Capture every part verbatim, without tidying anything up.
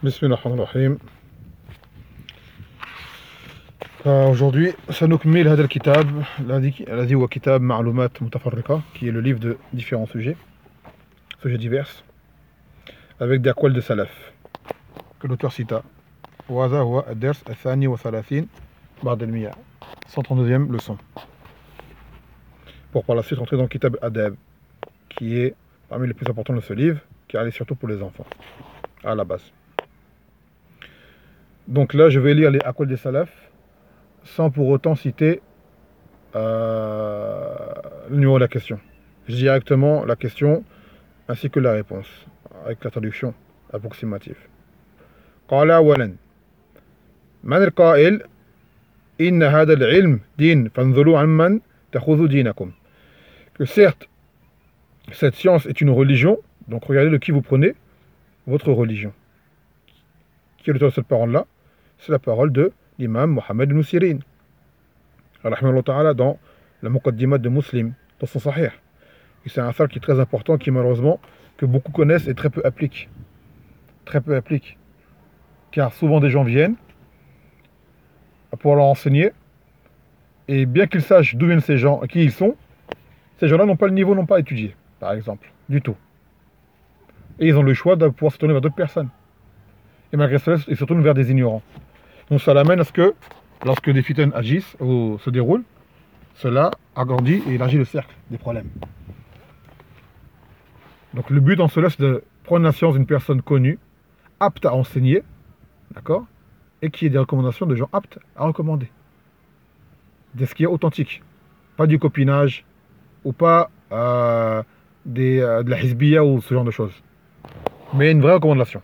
Bismillahirrahmanirrahim. Aujourd'hui, سنكمل هذا الكتاب الذي هو كتاب معلومات متفرقة, qui est le livre de différents sujets, sujets divers, avec des aqwal de salaf que l'auteur cita. وهذا هو الدرس الثاني والثلاثين بعد المئة, cent trente-deuxième leçon. Pour par la suite rentrer dans le kitab Adab, qui est parmi les plus importants de ce livre, car il est surtout pour les enfants, à la base. Donc là, je vais lire les aqwal des salaf, sans pour autant citer euh, le numéro de la question. Je dis directement la question ainsi que la réponse, avec la traduction approximative. قال أولا من القائل إن هذا العلم دين فانظروا عمن تأخذوا دينكم. Que certes, cette science est une religion, donc regardez de qui vous prenez votre religion. Qui est l'auteur de cette parole-là? C'est la parole de l'imam Mohammed ibn Sirin, rahimahullah ta'ala, dans la Muqaddimat de Muslim, dans son Sahih. Et c'est un asar qui est très important, qui malheureusement, que beaucoup connaissent et très peu appliquent. Très peu appliquent. Car souvent des gens viennent pour leur enseigner, et bien qu'ils sachent d'où viennent ces gens, qui ils sont, ces gens-là n'ont pas le niveau, n'ont pas étudié, par exemple, du tout. Et ils ont le choix de pouvoir se tourner vers d'autres personnes. Et malgré cela, ils se tournent vers des ignorants. Donc ça l'amène à ce que, lorsque des fitnes agissent ou se déroulent, cela agrandit et élargit le cercle des problèmes. Donc le but en cela, c'est de prendre la science d'une personne connue, apte à enseigner, d'accord, et qui ait des recommandations de gens aptes à recommander. De ce qui est authentique. Pas du copinage, ou pas euh, des, euh, de la hizbiya ou ce genre de choses. Mais une vraie recommandation.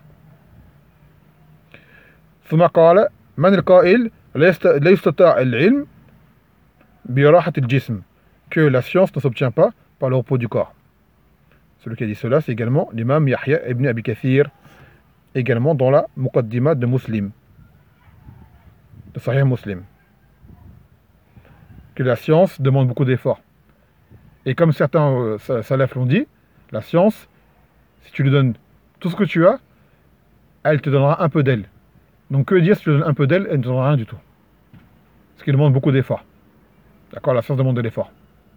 ثم قال من القائل لا يستطاع العلم براحة الجسم, que la science ne s'obtient pas par le repos du corps. Celui qui a dit cela, c'est également l'imam Yahya ibn Abi Kathir, également dans la Muqaddimat de Muslim, de Sahih Muslim. Que la science demande beaucoup d'efforts. Et comme certains euh, salafs l'ont dit, la science, si tu lui donnes tout ce que tu as, elle te donnera un peu d'elle. Donc que dire si tu lui donnes un peu d'elle, elle ne te donnera rien du tout. Ce qui demande beaucoup d'efforts. D'accord, la science demande de l'effort.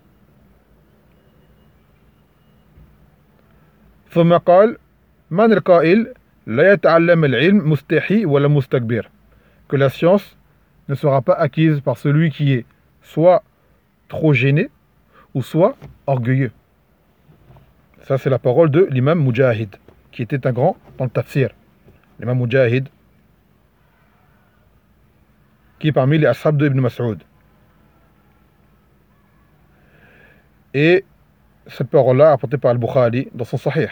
ثم قال من القائل لا يتعلم العلم مستحي ولا مستكبر, que la science ne sera pas acquise par celui qui est soit trop gêné ou soit orgueilleux. Ça c'est la parole de l'imam Mujahid, qui était un grand dans le tafsir. L'imam Mujahid, qui est parmi les ashab de Ibn Mas'ud. Et cette parole-là apportée par Al-Bukhari dans son Sahih.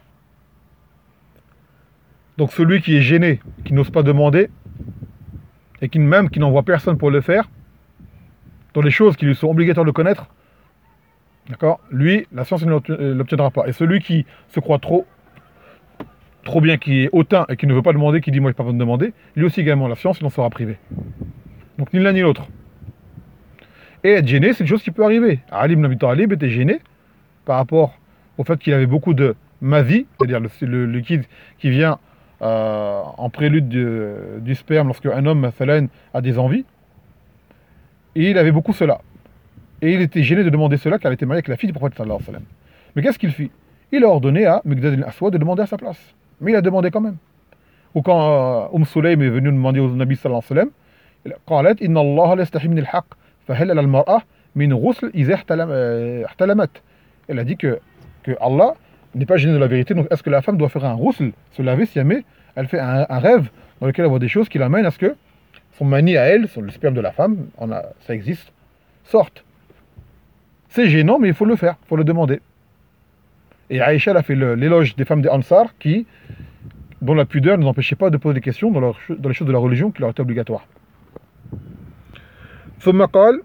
Donc celui qui est gêné, qui n'ose pas demander, et qui même qui n'envoie personne pour le faire, dans les choses qui lui sont obligatoires de connaître, d'accord, lui, la science ne l'obtiendra pas. Et celui qui se croit trop, trop bien, qui est hautain et qui ne veut pas demander, qui dit moi je n'ai pas besoin de demander, lui aussi également, la science, il en sera privé. Donc ni l'un ni l'autre. Et être gêné, c'est une chose qui peut arriver. Ali ibn Abi Talib était gêné par rapport au fait qu'il avait beaucoup de mazi, c'est-à-dire le, le liquide qui vient euh, en prélude de, du sperme lorsque un homme a des envies. Et il avait beaucoup cela. Et il était gêné de demander cela car il était marié avec la fille du prophète sallallahu alayhi wa sallam. Mais qu'est-ce qu'il fit? Il a ordonné à Miqdad al-Aswad de demander à sa place. Mais il a demandé quand même. Ou quand euh, Umm Sulaym est venu demander au Nabi sallallahu alayhi wa sallam, قالت إن الله لا يستحي من الحق فهل على المرأة من غسل إذا احتلمت. Elle a dit que, que Allah n'est pas gêné de la vérité, donc est-ce que la femme doit faire un ghusl, se laver si jamais elle fait un, un rêve dans lequel elle voit des choses qui l'amènent à ce que son mani à elle, son, le sperme de la femme, on a, ça existe, sorte. C'est gênant, mais il faut le faire, il faut le demander. Et Aïcha a fait l'éloge des femmes des Ansar qui, dont la pudeur ne nous empêchait pas de poser des questions dans, leur, dans les choses de la religion qui leur étaient obligatoires. ثم قال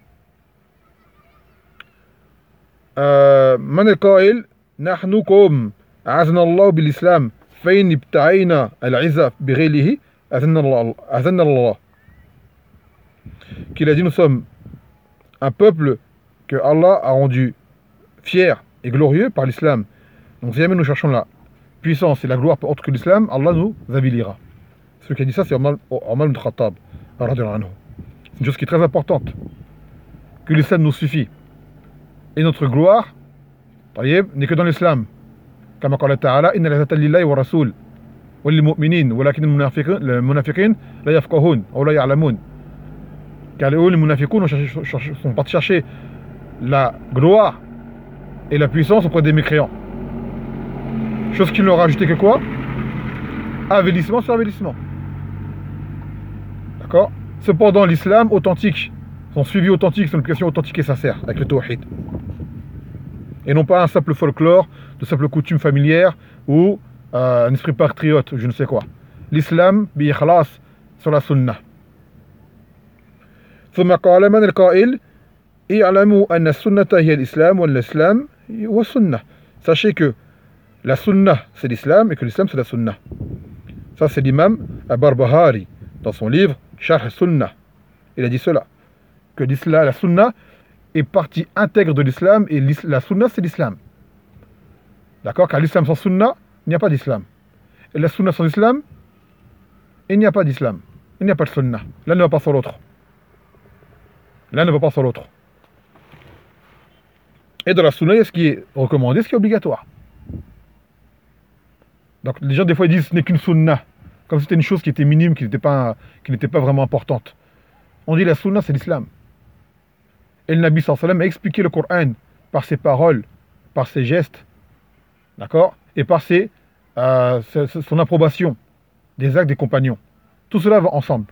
من القائل نحن قوم أعزنا الله بالإسلام فإن ابتعينا العزة بغيره أذن الله أذن الله. Qu'il a dit nous sommes un peuple que Allah a rendu fier et glorieux par l'islam. Donc si jamais nous cherchons la puissance et la gloire autre que l'islam, Allah nous avilira. Celui qui a dit ça, c'est Omar Omar ibn Khattab. C'est une chose qui est très importante. Que l'islam nous suffit. Et notre gloire, n'est que dans l'islam. Comme قال تعالى إن العزة لله والرسول وللمؤمنين ولكن المنافقين المنافقين لا يفقهون أو لا يعلمون. Car les munafiqoun sont partis chercher la gloire et la puissance auprès des mécréants. Chose qui ne leur a ajouté que quoi? Avélissement sur avélissement. D'accord? Cependant, l'islam authentique, son suivi authentique, son application authentique et sincère, avec le tawhid. Et non pas un simple folklore, de simple coutume familière ou euh, un esprit patriote, ou je ne sais quoi. L'islam, bi-ikhlas, sur la sunnah. ثم قال من القائل اعلموا أن السنة هي الإسلام والإسلام هو السنة. Sachez que la sunnah c'est l'islam et que l'islam c'est la sunnah. Ça c'est l'imam Al-Barbahari dans son livre Sharh Sunnah. Il a dit cela, que l'islam, la sunnah est partie intègre de l'islam et la sunnah c'est l'islam. D'accord? Car l'islam sans sunnah, il n'y a pas d'islam. Et la sunnah sans islam, il n'y a pas d'islam. Il n'y a pas de sunnah. L'un ne va pas sur l'autre. L'un ne va pas sur l'autre. Et dans la sunna, il y a ce qui est recommandé, ce qui est obligatoire. Donc les gens des fois ils disent ce n'est qu'une sunna, comme si c'était une chose qui était minime, qui n'était pas, qui n'était pas vraiment importante. On dit la sunna c'est l'islam. Et le Nabi sallallahu alayhi wa sallam a expliqué le Coran par ses paroles, par ses gestes, d'accord, et par ses, euh, son approbation des actes des compagnons. Tout cela va ensemble.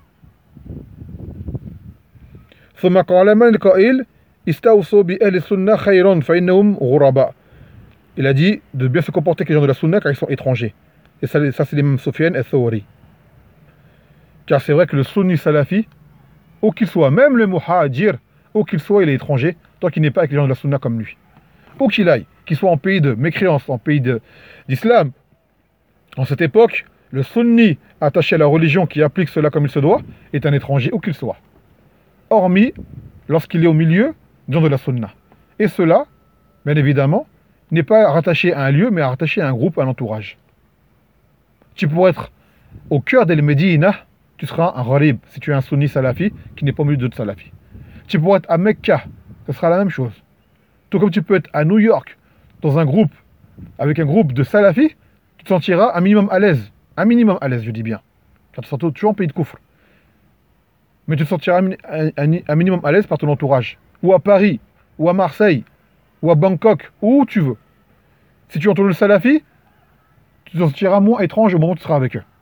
ثم قال من القائل استوصوا بأهل السنة خيرا فإنهم غرباء. Il a dit de bien se comporter avec les gens de la sunna car ils sont étrangers. Et ça, ça c'est l'imam Sufyan al-Thawri. Car c'est vrai que le sunni salafi, où qu'il soit, même le muhajir, où qu'il soit, il est étranger, tant qu'il n'est pas avec les gens de la sunna comme lui. Où qu'il aille, qu'il soit en pays de mécréance, en pays d'islam, en cette époque, le sunni attaché à la religion qui applique cela comme il se doit, est un étranger où qu'il soit. Hormis lorsqu'il est au milieu des gens de la sunna. Et cela, bien évidemment, n'est pas rattaché à un lieu, mais rattaché à un groupe, à un entourage. Tu pourrais être au cœur d'El Medina, tu seras un gharib, si tu es un sunni salafi qui n'est pas au milieu d'autres salafis. Tu pourrais être à Mecca, ce sera la même chose. Tout comme tu peux être à New York, dans un groupe, avec un groupe de salafis, tu te sentiras un minimum à l'aise. Un minimum à l'aise, je dis bien. Car tu te sens toujours en pays de coufre. Mais tu te sentiras un, un, un minimum à l'aise par ton entourage. Ou à Paris, ou à Marseille, ou à Bangkok, où tu veux. Si tu entoures le salafi, tu te sentiras moins étrange au moment où tu seras avec eux.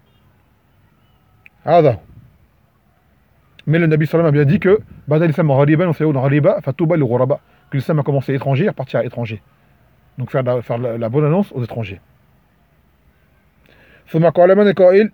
Ada. Mais le Nabi sallam a bien dit que Badal Islam Ghaliban, on sait où dans Ghaliba, Fatouba le Ghuraba, que l'Islam a commencé étranger et repartir à étranger. Donc faire la, faire la, la bonne annonce aux étrangers. ثم قال من القائل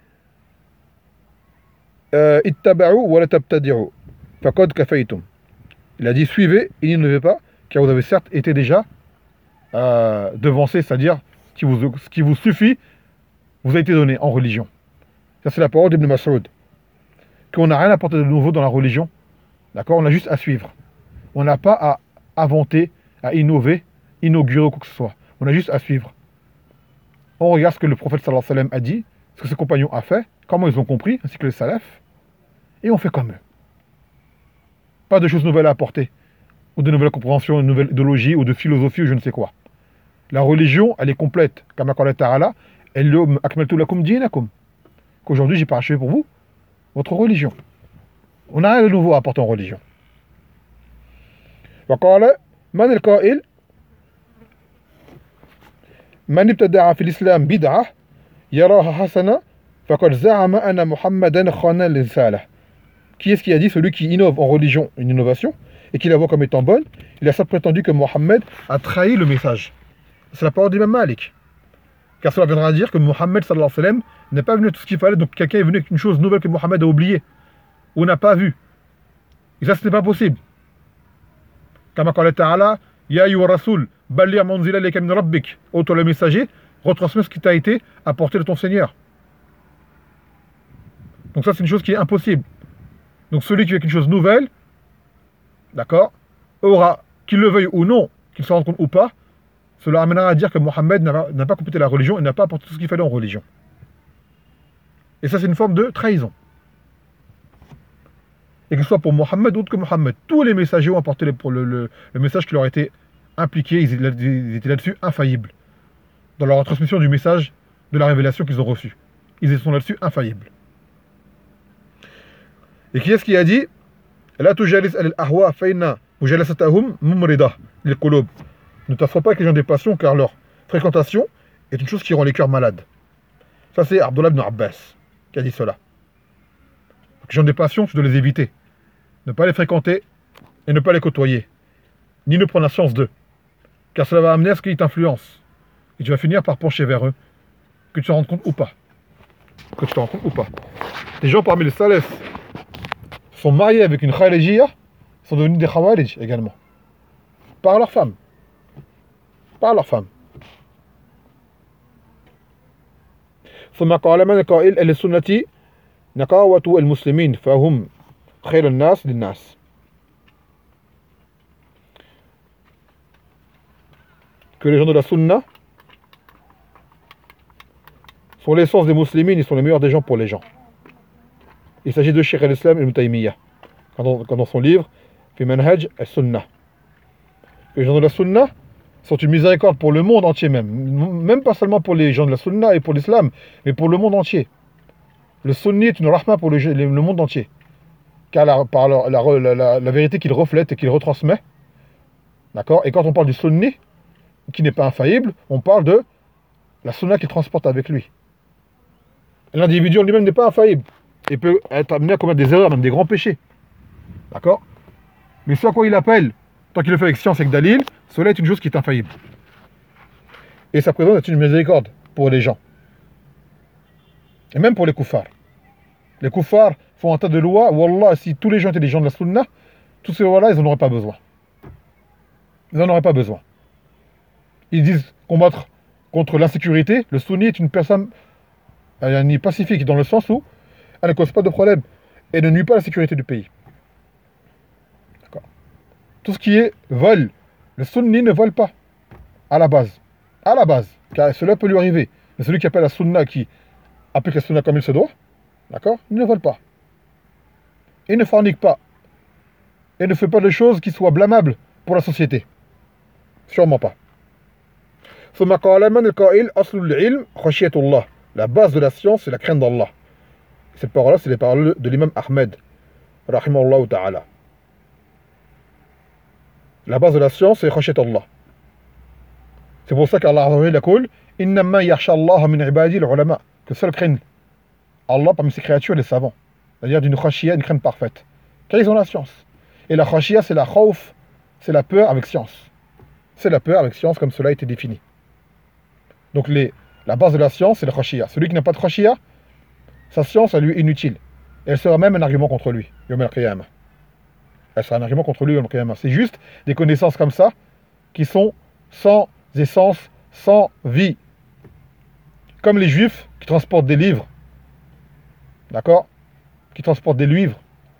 اتبعوا ولا تبتدعوا فقد كفيتم. Il a dit suivez et n'innovez pas, car vous avez certes été déjà euh, devancé, c'est-à-dire ce qui, vous, ce qui vous suffit vous a été donné en religion. Ça c'est la parole d'Ibn Mas'ud. Qu'on n'a rien à apporter de nouveau dans la religion, d'accord, on a juste à suivre. On n'a pas à inventer, à innover, inaugurer ou quoi que ce soit. On a juste à suivre. On regarde ce que le prophète sallallahu alayhi wa sallam a dit, ce que ses compagnons ont fait, comment ils ont compris, ainsi que les salafs, et on fait comme eux. Pas de choses nouvelles à apporter, ou de nouvelles compréhensions, de nouvelles idéologies, ou de philosophie, ou je ne sais quoi. La religion, elle est complète. Kama qala ta'ala, el-yawma akmaltu lakum dinakum. Qu'aujourd'hui, j'ai parachevé pour vous votre religion. On n'a rien de nouveau à apporter en religion. Wa qala man al-qa'il man ibtada'a fi l'islam bid'ah yaraha hasana faqad za'ama anna Muhammadan khana al-risalah. Qui est-ce qui a dit? Celui qui innove en religion une innovation et qui la voit comme étant bonne, il a ça prétendu que Mohammed a trahi le message. C'est la parole d'Imam Malik. Car cela viendra à dire que Mohammed sallallahu alayhi wa sallam n'est pas venu tout ce qu'il fallait, donc quelqu'un est venu avec une chose nouvelle que Mohammed a oubliée ou n'a pas vue. Et ça, ce n'est pas possible. Kama qala ta'ala, ya ayyuha rasul, balligh ma unzila ilayka min rabbik. Ô toi le messager, retransmets ce qui t'a été apporté de ton Seigneur. Donc ça, c'est une chose qui est impossible. Donc celui qui veut quelque chose de nouvelle, d'accord, aura, qu'il le veuille ou non, qu'il se rende compte ou pas, cela amènera à dire que Mohammed n'a pas complété la religion et n'a pas apporté tout ce qu'il fallait en religion. Et ça, c'est une forme de trahison. Et que ce soit pour Mohammed ou autre que Mohammed, tous les messagers ont apporté le, le, le, le message qui leur était impliqué, ils, ils étaient là-dessus infaillibles. Dans leur transmission du message de la révélation qu'ils ont reçu. Ils sont là-dessus infaillibles. Et qui est-ce qui a dit La tujalis al-ahwa fayna mujalasatahum mumrida lil-qulub. Ne t'assois pas avec les gens des passions car leur fréquentation est une chose qui rend les cœurs malades. Ça c'est Abdullah ibn Abbas qui a dit cela. Les gens des passions, tu dois les éviter. Ne pas les fréquenter et ne pas les côtoyer. Ni ne prendre la science d'eux. Car cela va amener à ce qu'ils t'influencent. Et tu vas finir par pencher vers eux. Que tu te rends compte ou pas. Que tu te rends compte ou pas. Les gens parmi les salafs sont mariés avec une khalijiyya, sont devenus des khawarij également. Par leurs femmes. Par leurs femmes. ثم قال من القائل السنة نقاوة المسلمين فهم خير الناس للناس. Que les gens de la sunna sont l'essence des musulmans, ils sont les meilleurs des gens pour les gens. Il s'agit de Cheikh al-Islam ibn Taymiyyah, quand dans son livre Fi Manhaj al-Sunnah. Les gens de la sunna sont une miséricorde pour le monde entier même. Même pas seulement pour les gens de la sunna et pour l'islam, mais pour le monde entier. Le sunni est une rahma pour le, le monde entier. Car la, par la, la, la, la vérité qu'il reflète et qu'il retransmet. D'accord. Et quand on parle du sunni, qui n'est pas infaillible, on parle de la sunna qu'il transporte avec lui. L'individu en lui-même n'est pas infaillible. Et peut être amené à commettre des erreurs, même des grands péchés. D'accord. Mais ce à quoi il appelle, tant qu'il le fait avec science et avec dalil, cela est une chose qui est infaillible. Et sa présence est une miséricorde pour les gens. Et même pour les kuffars. Les kuffars font un tas de lois. Wallah, si tous les gens étaient des gens de la sunna, tous ces lois-là, ils n'en auraient pas besoin. Ils n'en auraient pas besoin. Ils disent combattre contre l'insécurité. Le sunni est une personne elle est pacifique dans le sens où elle ne cause pas de problème et ne nuit pas à la sécurité du pays. D'accord. Tout ce qui est vol, le sunni ne vole pas à la base. À la base, car cela peut lui arriver. Mais celui qui appelle la sunna, qui applique la sunna comme il se doit, d'accord, il ne vole pas. Il ne fornique pas. Et ne fait pas de choses qui soient blâmables pour la société. Sûrement pas. La base de la science, c'est la crainte d'Allah. Cette parole-là, c'est les paroles de l'imam Ahmed, rahimahullah ta'ala. La base de la science, c'est khashiyat Allah. C'est pour ça qu'Allah a dit innama yakhsha Allah min ibadi al-ulama, que seul craignent Allah parmi ses créatures les savants. C'est-à-dire d'une khashiyya, une crainte parfaite. Car ils ont la science. Et la khashiyya, c'est la khawf, c'est la peur avec science. C'est la peur avec science, comme cela a été défini. Donc les, la base de la science, c'est la khashiyya. Celui qui n'a pas de khashiyya, sa science, elle lui est inutile. Et elle sera même un argument contre lui, yawm al-qiyamah. Elle sera un argument contre lui, yawm al-qiyamah. C'est juste des connaissances comme ça, qui sont sans essence, sans vie. Comme les juifs qui transportent des livres. D'accord? Qui transportent des livres.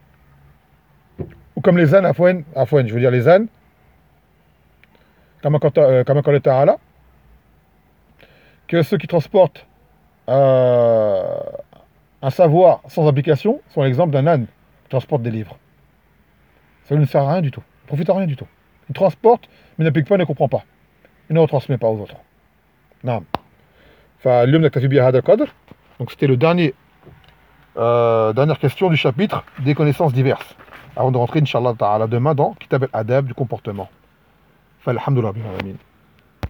Ou comme les ânes, afouen, afouen, je veux dire les ânes. Comme quand ta'ala. Que ceux qui transportent euh, un savoir sans application sont l'exemple d'un âne qui transporte des livres. Ça ne sert à rien du tout. Il ne profite à rien du tout. Il transporte, mais n'applique pas, ne comprend pas. Il ne retransmet pas aux autres. Non. Donc c'était le dernier, euh, dernière question du chapitre des connaissances diverses. Avant de rentrer, Inch'Allah Ta'ala, demain dans Kitab al-Adab du comportement. Alhamdulillah.